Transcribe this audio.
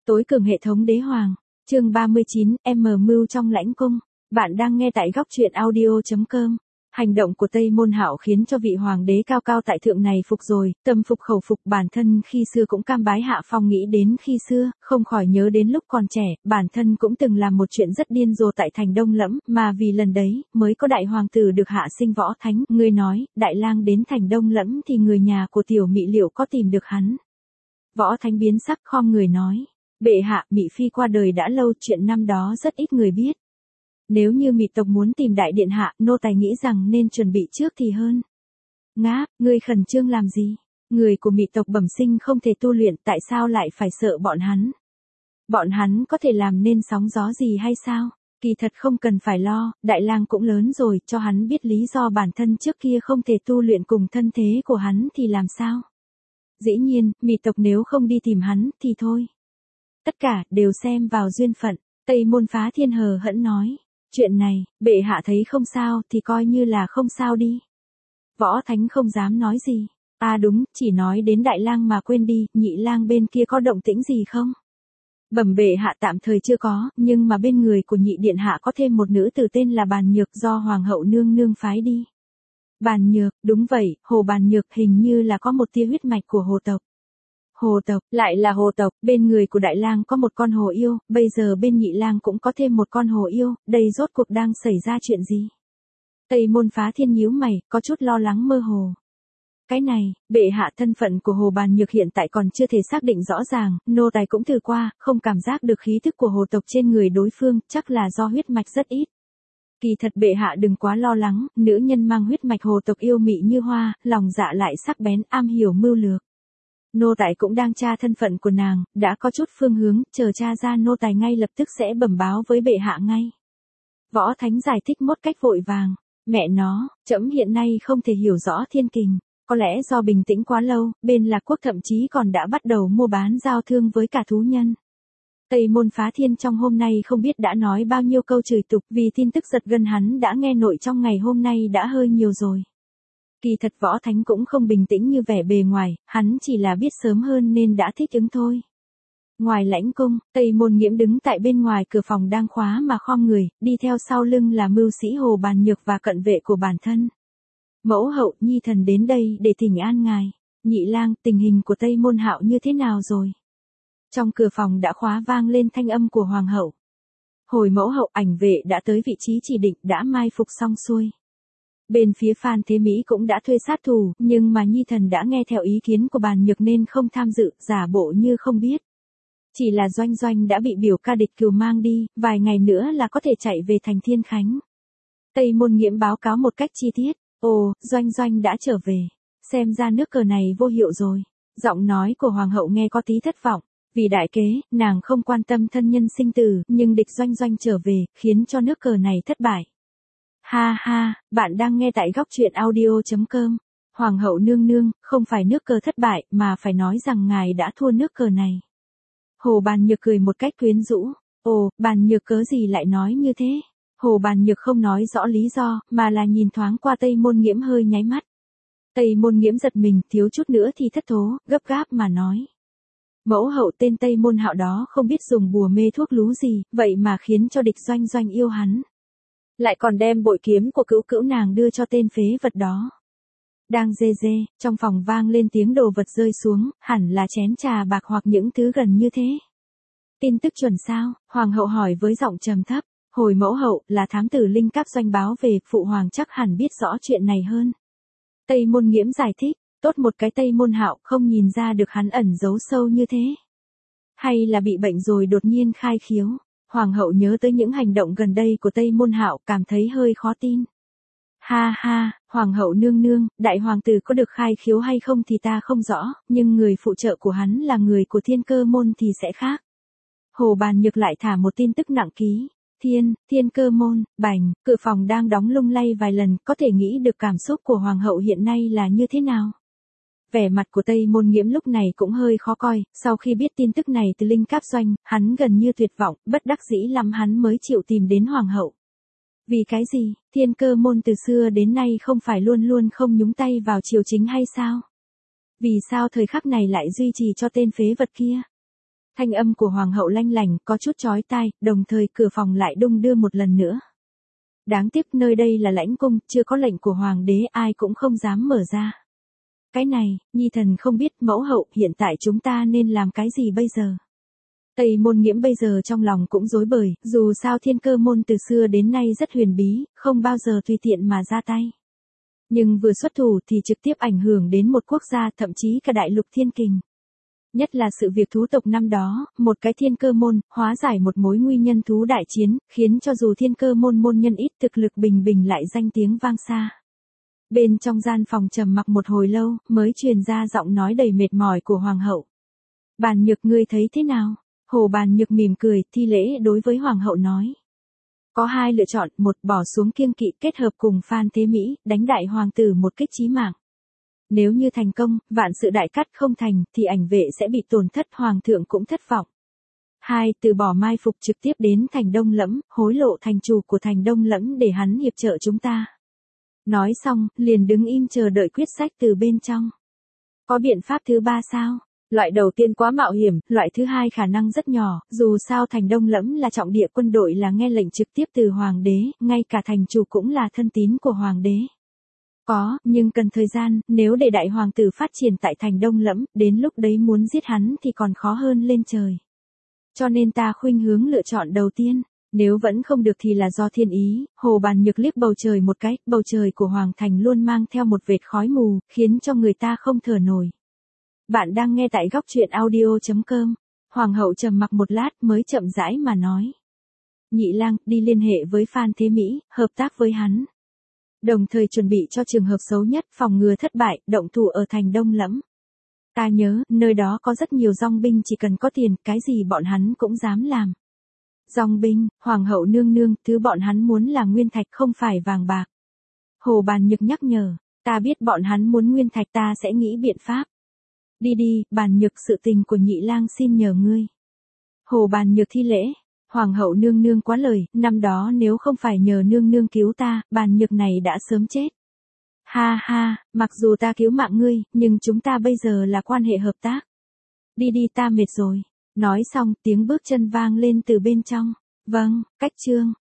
Tối cường hệ thống đế hoàng, chương 39, M mưu trong lãnh cung. Bạn đang nghe tại góc truyện audio.com. Hành động của Tây Môn Hạo khiến cho vị hoàng đế cao cao tại thượng này phục rồi, tâm phục khẩu phục. Bản thân khi xưa cũng cam bái hạ phong, nghĩ đến khi xưa, không khỏi nhớ đến lúc còn trẻ, bản thân cũng từng làm một chuyện rất điên rồ tại thành Đông Lẫm, mà vì lần đấy, mới có đại hoàng tử được hạ sinh võ thánh. Ngươi nói, đại lang đến thành Đông Lẫm thì người nhà của tiểu Mị liệu có tìm được hắn? Võ thánh biến sắc, khom người nói: Bệ hạ, Mị phi qua đời đã lâu, chuyện năm đó rất ít người biết. Nếu như Mị tộc muốn tìm đại điện hạ, nô tài nghĩ rằng nên chuẩn bị trước thì hơn. Ngáp, ngươi khẩn trương làm gì? Người của Mị tộc bẩm sinh không thể tu luyện, tại sao lại phải sợ bọn hắn? Bọn hắn có thể làm nên sóng gió gì hay sao? Kỳ thật không cần phải lo, đại lang cũng lớn rồi, cho hắn biết lý do bản thân trước kia không thể tu luyện cùng thân thế của hắn thì làm sao? Dĩ nhiên, Mị tộc nếu không đi tìm hắn thì thôi. Tất cả đều xem vào duyên phận. Tây Môn Phá Thiên hờ hững nói: Chuyện này, bệ hạ thấy không sao thì coi như là không sao đi. Võ thánh không dám nói gì. Đúng, chỉ nói đến đại lang mà quên đi, nhị lang bên kia có động tĩnh gì không? Bẩm bệ hạ, tạm thời chưa có, nhưng mà bên người của nhị điện hạ có thêm một nữ tử tên là Bàn Nhược, do hoàng hậu nương nương phái đi. Bàn Nhược, đúng vậy, Hồ Bàn Nhược hình như là có một tia huyết mạch của Hồ tộc. Hồ tộc, lại là Hồ tộc, bên người của đại lang có một con hồ yêu, bây giờ bên nhị lang cũng có thêm một con hồ yêu, đây rốt cuộc đang xảy ra chuyện gì? Tây Môn Phá Thiên nhíu mày, có chút lo lắng mơ hồ. Cái này, bệ hạ, thân phận của Hồ Bàn Nhược hiện tại còn chưa thể xác định rõ ràng, nô tài cũng thử qua, không cảm giác được khí thức của hồ tộc trên người đối phương, chắc là do huyết mạch rất ít. Kỳ thật bệ hạ đừng quá lo lắng, nữ nhân mang huyết mạch hồ tộc yêu mị như hoa, lòng dạ lại sắc bén, am hiểu mưu lược. Nô tài cũng đang tra thân phận của nàng, đã có chút phương hướng, chờ tra ra nô tài ngay lập tức sẽ bẩm báo với bệ hạ ngay. Võ thánh giải thích một cách vội vàng: Mẹ nó, trẫm hiện nay không thể hiểu rõ thiên kình, có lẽ do bình tĩnh quá lâu, bên Lạc Quốc thậm chí còn đã bắt đầu mua bán giao thương với cả thú nhân. Tây Môn Phá Thiên trong hôm nay không biết đã nói bao nhiêu câu chửi tục, vì tin tức giật gân hắn đã nghe nội trong ngày hôm nay đã hơi nhiều rồi. Kỳ thật Võ Thánh cũng không bình tĩnh như vẻ bề ngoài, hắn chỉ là biết sớm hơn nên đã thích ứng thôi. Ngoài lãnh cung, Tây Môn Nghiễm đứng tại bên ngoài cửa phòng đang khóa mà khom người, đi theo sau lưng là mưu sĩ Hồ Bàn Nhược và cận vệ của bản thân. Mẫu hậu, nhi thần đến đây để thỉnh an ngài. Nhị lang, tình hình của Tây Môn Hạo như thế nào rồi? Trong cửa phòng đã khóa vang lên thanh âm của hoàng hậu. Hồi mẫu hậu, ảnh vệ đã tới vị trí chỉ định, đã mai phục xong xuôi. Bên phía Phan Thế Mỹ cũng đã thuê sát thủ, nhưng mà nhi thần đã nghe theo ý kiến của Bàn Nhược nên không tham dự, giả bộ như không biết. Chỉ là Doanh Doanh đã bị biểu ca địch cừu mang đi, vài ngày nữa là có thể chạy về thành Thiên Khánh. Tây Môn Nghiễm báo cáo một cách chi tiết. Ồ, Doanh Doanh đã trở về. Xem ra nước cờ này vô hiệu rồi. Giọng nói của hoàng hậu nghe có tí thất vọng. Vì đại kế, nàng không quan tâm thân nhân sinh tử, nhưng địch Doanh Doanh trở về, khiến cho nước cờ này thất bại. Ha ha, bạn đang nghe tại góc truyện audio.com. Hoàng hậu nương nương, không phải nước cờ thất bại, mà phải nói rằng ngài đã thua nước cờ này. Hồ Bàn Nhược cười một cách quyến rũ. Ồ, Bàn Nhược cớ gì lại nói như thế? Hồ Bàn Nhược không nói rõ lý do, mà là nhìn thoáng qua Tây Môn Nghiễm hơi nháy mắt. Tây Môn Nghiễm giật mình, thiếu chút nữa thì thất thố, gấp gáp mà nói: Mẫu hậu, tên Tây Môn Hạo đó không biết dùng bùa mê thuốc lú gì, vậy mà khiến cho địch Doanh Doanh yêu hắn. Lại còn đem bội kiếm của cữu cữu nàng đưa cho tên phế vật đó. Đang dê dê, trong phòng vang lên tiếng đồ vật rơi xuống, hẳn là chén trà bạc hoặc những thứ gần như thế. Tin tức chuẩn sao? Hoàng hậu hỏi với giọng trầm thấp. Hồi mẫu hậu, là thám tử Linh Các Doanh báo về, phụ hoàng chắc hẳn biết rõ chuyện này hơn. Tây Môn Nghiễm giải thích. Tốt một cái Tây Môn Hạo, không nhìn ra được hắn ẩn giấu sâu như thế. Hay là bị bệnh rồi đột nhiên khai khiếu? Hoàng hậu nhớ tới những hành động gần đây của Tây Môn Hạo, cảm thấy hơi khó tin. Ha ha, hoàng hậu nương nương, đại hoàng tử có được khai khiếu hay không thì ta không rõ, nhưng người phụ trợ của hắn là người của Thiên Cơ môn thì sẽ khác. Hồ Bàn Nhược lại thả một tin tức nặng ký. Thiên Cơ môn, bành, cửa phòng đang đóng lung lay vài lần, có thể nghĩ được cảm xúc của hoàng hậu hiện nay là như thế nào. Vẻ mặt của Tây Môn Nghiễm lúc này cũng hơi khó coi, sau khi biết tin tức này từ Linh Cáp Doanh, hắn gần như tuyệt vọng, bất đắc dĩ lắm hắn mới chịu tìm đến hoàng hậu. Vì cái gì, Thiên Cơ môn từ xưa đến nay không phải luôn luôn không nhúng tay vào triều chính hay sao? Vì sao thời khắc này lại duy trì cho tên phế vật kia? Thanh âm của hoàng hậu lanh lảnh, có chút chói tai, đồng thời cửa phòng lại đung đưa một lần nữa. Đáng tiếc nơi đây là lãnh cung, chưa có lệnh của hoàng đế, ai cũng không dám mở ra. Cái này, nhi thần không biết, mẫu hậu, hiện tại chúng ta nên làm cái gì bây giờ? Tây Môn Nghiễm bây giờ trong lòng cũng rối bời, dù sao Thiên Cơ môn từ xưa đến nay rất huyền bí, không bao giờ tùy tiện mà ra tay. Nhưng vừa xuất thủ thì trực tiếp ảnh hưởng đến một quốc gia, thậm chí cả đại lục Thiên Kình. Nhất là sự việc thú tộc năm đó, một cái Thiên Cơ môn, hóa giải một mối nguy nhân thú đại chiến, khiến cho dù Thiên Cơ môn môn nhân ít thực lực bình bình lại danh tiếng vang xa. Bên trong gian phòng trầm mặc một hồi lâu, mới truyền ra giọng nói đầy mệt mỏi của hoàng hậu. Bàn Nhược, ngươi thấy thế nào? Hồ Bàn Nhược mỉm cười, thi lễ đối với hoàng hậu nói. Có hai lựa chọn, một bỏ xuống kiêng kỵ kết hợp cùng Phan Thế Mỹ, đánh đại hoàng tử một kích chí mạng. Nếu như thành công, vạn sự đại cát, không thành, thì ảnh vệ sẽ bị tổn thất, hoàng thượng cũng thất vọng. Hai, từ bỏ mai phục trực tiếp đến thành Đông Lẫm, hối lộ thành chủ của thành Đông Lẫm để hắn hiệp trợ chúng ta. Nói xong, liền đứng im chờ đợi quyết sách từ bên trong. Có biện pháp thứ ba sao? Loại đầu tiên quá mạo hiểm, loại thứ hai khả năng rất nhỏ, dù sao thành Đông Lẫm là trọng địa quân đội, là nghe lệnh trực tiếp từ hoàng đế, ngay cả thành chủ cũng là thân tín của hoàng đế. Có, nhưng cần thời gian, nếu để đại hoàng tử phát triển tại thành Đông Lẫm, đến lúc đấy muốn giết hắn thì còn khó hơn lên trời. Cho nên ta khuynh hướng lựa chọn đầu tiên. Nếu vẫn không được thì là do thiên ý. Hồ Bàn Nhược liếc bầu trời một cái, bầu trời của Hoàng Thành luôn mang theo một vệt khói mù, khiến cho người ta không thở nổi. Bạn đang nghe tại góc truyện audio.com. Hoàng hậu trầm mặc một lát mới chậm rãi mà nói. Nhị lang, đi liên hệ với Phan Thế Mỹ, hợp tác với hắn. Đồng thời chuẩn bị cho trường hợp xấu nhất, phòng ngừa thất bại, động thủ ở thành Đông Lẫm. Ta nhớ, nơi đó có rất nhiều dòng binh, chỉ cần có tiền, cái gì bọn hắn cũng dám làm. Dòng binh, hoàng hậu nương nương, thứ bọn hắn muốn là nguyên thạch, không phải vàng bạc. Hồ Bàn Nhược nhắc nhở, ta biết bọn hắn muốn nguyên thạch, ta sẽ nghĩ biện pháp. Đi đi, Bàn Nhược, sự tình của nhị lang xin nhờ ngươi. Hồ Bàn Nhược thi lễ, hoàng hậu nương nương quá lời, năm đó nếu không phải nhờ nương nương cứu ta, Bàn Nhược này đã sớm chết. Ha ha, mặc dù ta cứu mạng ngươi, nhưng chúng ta bây giờ là quan hệ hợp tác. Đi đi, ta mệt rồi. Nói xong, tiếng bước chân vang lên từ bên trong. Vâng, cách chương.